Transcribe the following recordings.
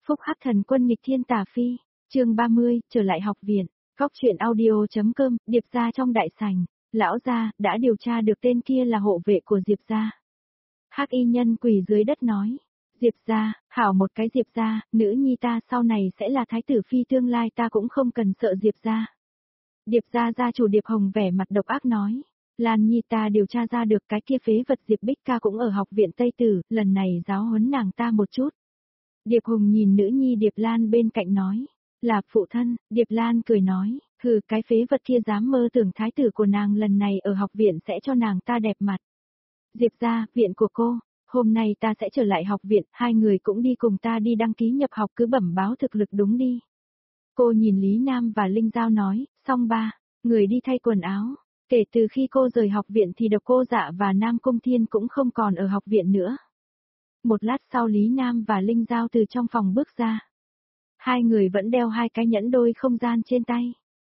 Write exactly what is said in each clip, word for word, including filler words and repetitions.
Phúc Hắc Thần Quân nghịch thiên tà phi, chương ba mươi, trở lại học viện, góc truyện audio.com, Diệp gia trong đại sảnh, lão gia, đã điều tra được tên kia là hộ vệ của Diệp gia. Hắc y nhân quỳ dưới đất nói, Diệp gia, hảo một cái Diệp gia, nữ nhi ta sau này sẽ là thái tử phi tương lai ta cũng không cần sợ Diệp gia. Diệp gia gia chủ Diệp Hồng vẻ mặt độc ác nói, Lan nhi ta điều tra ra được cái kia phế vật Diệp Bích Ca cũng ở học viện Tây Tử, lần này giáo huấn nàng ta một chút. Điệp Hùng nhìn nữ nhi Điệp Lan bên cạnh nói, là phụ thân, Điệp Lan cười nói, hừ cái phế vật kia dám mơ tưởng thái tử của nàng lần này ở học viện sẽ cho nàng ta đẹp mặt. Diệp gia, viện của cô, hôm nay ta sẽ trở lại học viện, hai người cũng đi cùng ta đi đăng ký nhập học cứ bẩm báo thực lực đúng đi. Cô nhìn Lý Nam và Linh Giao nói, xong ba, người đi thay quần áo. Kể từ khi cô rời học viện thì Độc Cô Dạ và Nam Cung Thiên cũng không còn ở học viện nữa. Một lát sau Lý Nam và Linh Giao từ trong phòng bước ra. Hai người vẫn đeo hai cái nhẫn đôi không gian trên tay.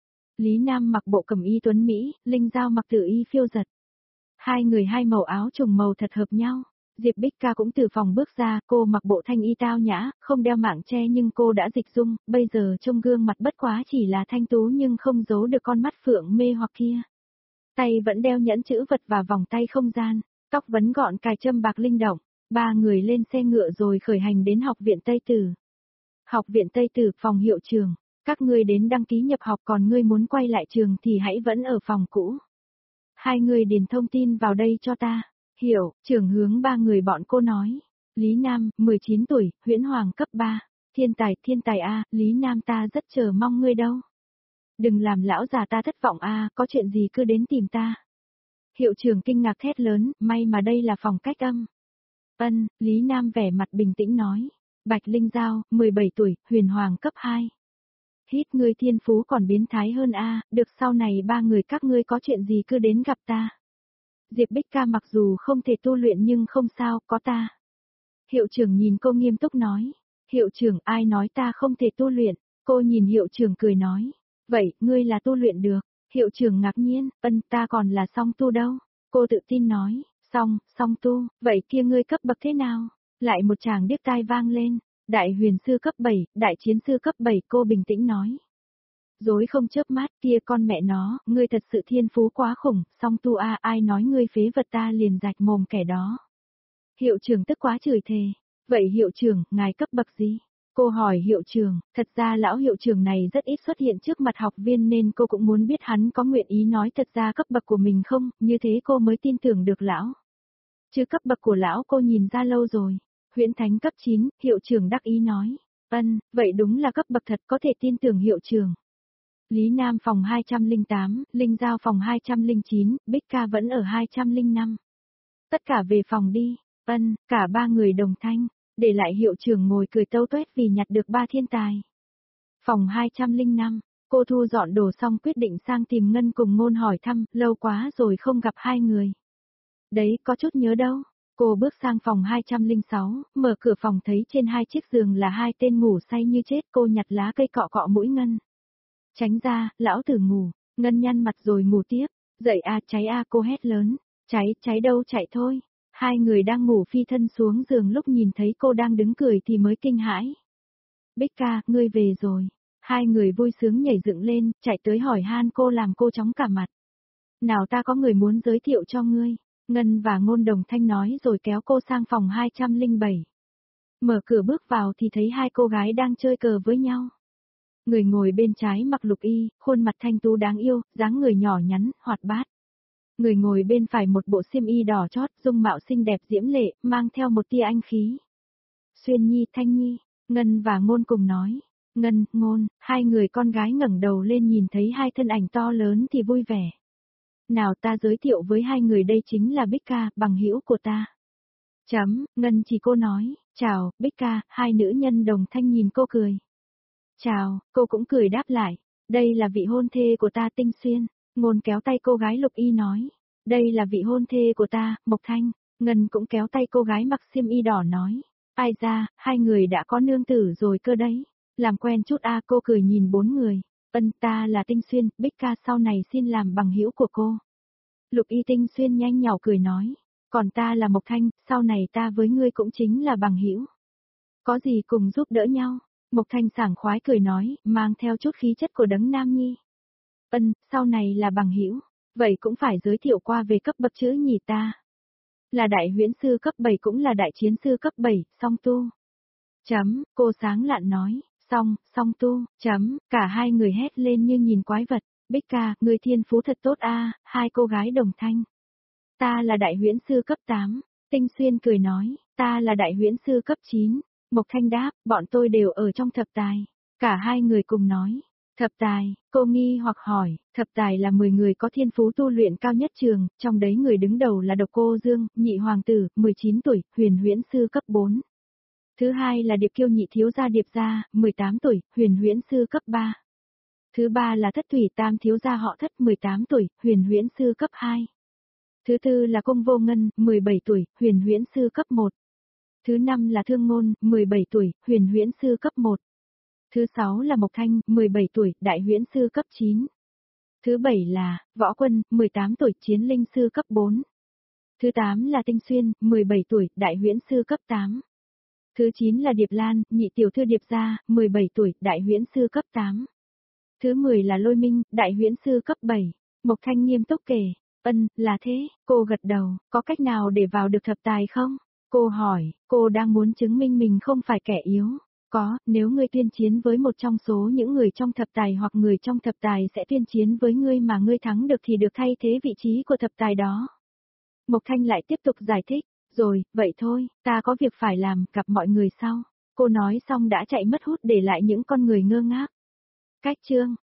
Lý Nam mặc bộ cẩm y tuấn Mỹ, Linh Giao mặc tự y phiêu giật. Hai người hai màu áo trùng màu thật hợp nhau. Diệp Bích Ca cũng từ phòng bước ra, cô mặc bộ thanh y tao nhã, không đeo mạng che nhưng cô đã dịch dung, bây giờ trông gương mặt bất quá chỉ là thanh tú nhưng không giấu được con mắt phượng mê hoặc kia. Tay vẫn đeo nhẫn chữ vật và vòng tay không gian, tóc vấn gọn cài châm bạc linh động, ba người lên xe ngựa rồi khởi hành đến học viện Tây Tử. Học viện Tây Tử, phòng hiệu trường, các ngươi đến đăng ký nhập học còn ngươi muốn quay lại trường thì hãy vẫn ở phòng cũ. Hai người điền thông tin vào đây cho ta. Hiểu, trưởng hướng ba người bọn cô nói. Lý Nam, mười chín tuổi, Huyễn Hoàng cấp ba. Thiên tài, thiên tài A, Lý Nam ta rất chờ mong ngươi đâu. Đừng làm lão già ta thất vọng A, có chuyện gì cứ đến tìm ta. Hiệu trưởng kinh ngạc thét lớn, may mà đây là phòng cách âm. Ân, Lý Nam vẻ mặt bình tĩnh nói. Bạch Linh Giao, mười bảy tuổi, Huyền Hoàng cấp hai. Hít ngươi thiên phú còn biến thái hơn A, được sau này ba người các ngươi có chuyện gì cứ đến gặp ta. Diệp Bích Ca mặc dù không thể tu luyện nhưng không sao, có ta. Hiệu trưởng nhìn cô nghiêm túc nói. Hiệu trưởng, ai nói ta không thể tu luyện? Cô nhìn hiệu trưởng cười nói. Vậy, ngươi là tu luyện được. Hiệu trưởng ngạc nhiên, ân ta còn là song tu đâu. Cô tự tin nói, song, song tu, vậy kia ngươi cấp bậc thế nào? Lại một chàng điếc tai vang lên. Đại huyền sư cấp bảy, đại chiến sư cấp bảy, cô bình tĩnh nói. Dối không chớp mắt, kia con mẹ nó, ngươi thật sự thiên phú quá khủng, song tu a, ai nói ngươi phế vật ta liền rạch mồm kẻ đó. Hiệu trưởng tức quá chửi thề. Vậy hiệu trưởng, ngài cấp bậc gì? Cô hỏi hiệu trưởng, thật ra lão hiệu trưởng này rất ít xuất hiện trước mặt học viên nên cô cũng muốn biết hắn có nguyện ý nói thật ra cấp bậc của mình không, như thế cô mới tin tưởng được lão. Chứ cấp bậc của lão cô nhìn ra lâu rồi. Huyễn Thánh cấp chín, hiệu trưởng đắc ý nói. Ân, vậy đúng là cấp bậc thật có thể tin tưởng hiệu trưởng. Lý Nam phòng hai trăm lẻ tám, Linh Giao phòng hai trăm lẻ chín, Bích Ca vẫn ở hai trăm lẻ năm. Tất cả về phòng đi. Ân, cả ba người đồng thanh, để lại hiệu trưởng ngồi cười tâu tuét vì nhặt được ba thiên tài. Phòng hai trăm lẻ năm, cô thu dọn đồ xong quyết định sang tìm Ngân cùng Ngôn hỏi thăm, lâu quá rồi không gặp hai người. Đấy, có chút nhớ đâu. Cô bước sang phòng hai trăm lẻ sáu, mở cửa phòng thấy trên hai chiếc giường là hai tên ngủ say như chết, cô nhặt lá cây cọ cọ mũi Ngân. Tránh ra, lão tử ngủ, Ngân nhăn mặt rồi ngủ tiếp, dậy a cháy a cô hét lớn, cháy, cháy đâu chạy thôi. Hai người đang ngủ phi thân xuống giường lúc nhìn thấy cô đang đứng cười thì mới kinh hãi. Bích Ca, ngươi về rồi. Hai người vui sướng nhảy dựng lên, chạy tới hỏi han cô làm cô chóng cả mặt. Nào ta có người muốn giới thiệu cho ngươi. Ngân và Ngôn đồng thanh nói rồi kéo cô sang phòng hai trăm lẻ bảy. Mở cửa bước vào thì thấy hai cô gái đang chơi cờ với nhau. Người ngồi bên trái mặc lục y, khuôn mặt thanh tú đáng yêu, dáng người nhỏ nhắn, hoạt bát. Người ngồi bên phải một bộ xiêm y đỏ chót, dung mạo xinh đẹp diễm lệ, mang theo một tia anh khí. Xuyên Nhi, Thanh Nhi, Ngân và Ngôn cùng nói. Ngân, Ngôn, hai người con gái ngẩng đầu lên nhìn thấy hai thân ảnh to lớn thì vui vẻ. Nào ta giới thiệu với hai người đây chính là Bích Ca, bằng hữu của ta. Chấm, Ngân chỉ cô nói, chào, Bích Ca, hai nữ nhân đồng thanh nhìn cô cười. Chào, cô cũng cười đáp lại, đây là vị hôn thê của ta Tinh Xuyên. Ngôn kéo tay cô gái lục y nói, đây là vị hôn thê của ta, Mộc Thanh. Ngân cũng kéo tay cô gái mặc xiêm y đỏ nói, ai ra, hai người đã có nương tử rồi cơ đấy. Làm quen chút a cô cười nhìn bốn người, ân ta là Tinh Xuyên, Bích Ca sau này xin làm bằng hữu của cô. Lục y Tinh Xuyên nhanh nhỏ cười nói, còn ta là Mộc Thanh, sau này ta với ngươi cũng chính là bằng hữu. Có gì cùng giúp đỡ nhau. Mộc Thanh sảng khoái cười nói, mang theo chút khí chất của đấng nam nhi. Ân, sau này là bằng hữu, vậy cũng phải giới thiệu qua về cấp bậc chữ nhì ta. Là đại huyễn sư cấp bảy cũng là đại chiến sư cấp bảy, song tu. Chấm, cô sáng lạn nói, song, song tu, chấm, cả hai người hét lên như nhìn quái vật. Bích ca, người thiên phú thật tốt a, hai cô gái đồng thanh. Ta là đại huyễn sư cấp tám, Tinh Xuyên cười nói, ta là đại huyễn sư cấp chín. Mộc Thanh đáp, bọn tôi đều ở trong thập tài. Cả hai người cùng nói, thập tài, cô nghi hoặc hỏi, thập tài là mười người có thiên phú tu luyện cao nhất trường, trong đấy người đứng đầu là Độc Cô Dương, nhị hoàng tử, mười chín tuổi, huyền huyễn sư cấp bốn. Thứ hai là Điệp Kiêu nhị thiếu gia Điệp gia, mười tám tuổi, huyền huyễn sư cấp ba. Thứ ba là Thất Thủy tam thiếu gia họ Thất, mười tám tuổi, huyền huyễn sư cấp hai. Thứ tư là Cung Vô Ngân, mười bảy tuổi, huyền huyễn sư cấp một. Thứ năm là Thương Ngôn, mười bảy tuổi, huyền huyễn sư cấp một. Thứ sáu là Mộc Thanh, mười bảy tuổi, đại huyễn sư cấp chín. Thứ bảy là Võ Quân, mười tám tuổi, chiến linh sư cấp bốn. Thứ tám là Tinh Xuyên, mười bảy tuổi, đại huyễn sư cấp tám. Thứ chín là Điệp Lan, nhị tiểu thư Điệp gia, mười bảy tuổi, đại huyễn sư cấp tám. Thứ mười là Lôi Minh, đại huyễn sư cấp bảy. Mộc Thanh nghiêm túc kể, ân, là thế, cô gật đầu, có cách nào để vào được thập tài không? Cô hỏi, cô đang muốn chứng minh mình không phải kẻ yếu. Có, nếu ngươi tuyên chiến với một trong số những người trong thập tài hoặc người trong thập tài sẽ tuyên chiến với ngươi mà ngươi thắng được thì được thay thế vị trí của thập tài đó. Mộc Thanh lại tiếp tục giải thích, rồi, vậy thôi, ta có việc phải làm, gặp mọi người sau. Cô nói xong đã chạy mất hút để lại những con người ngơ ngác. Cách chương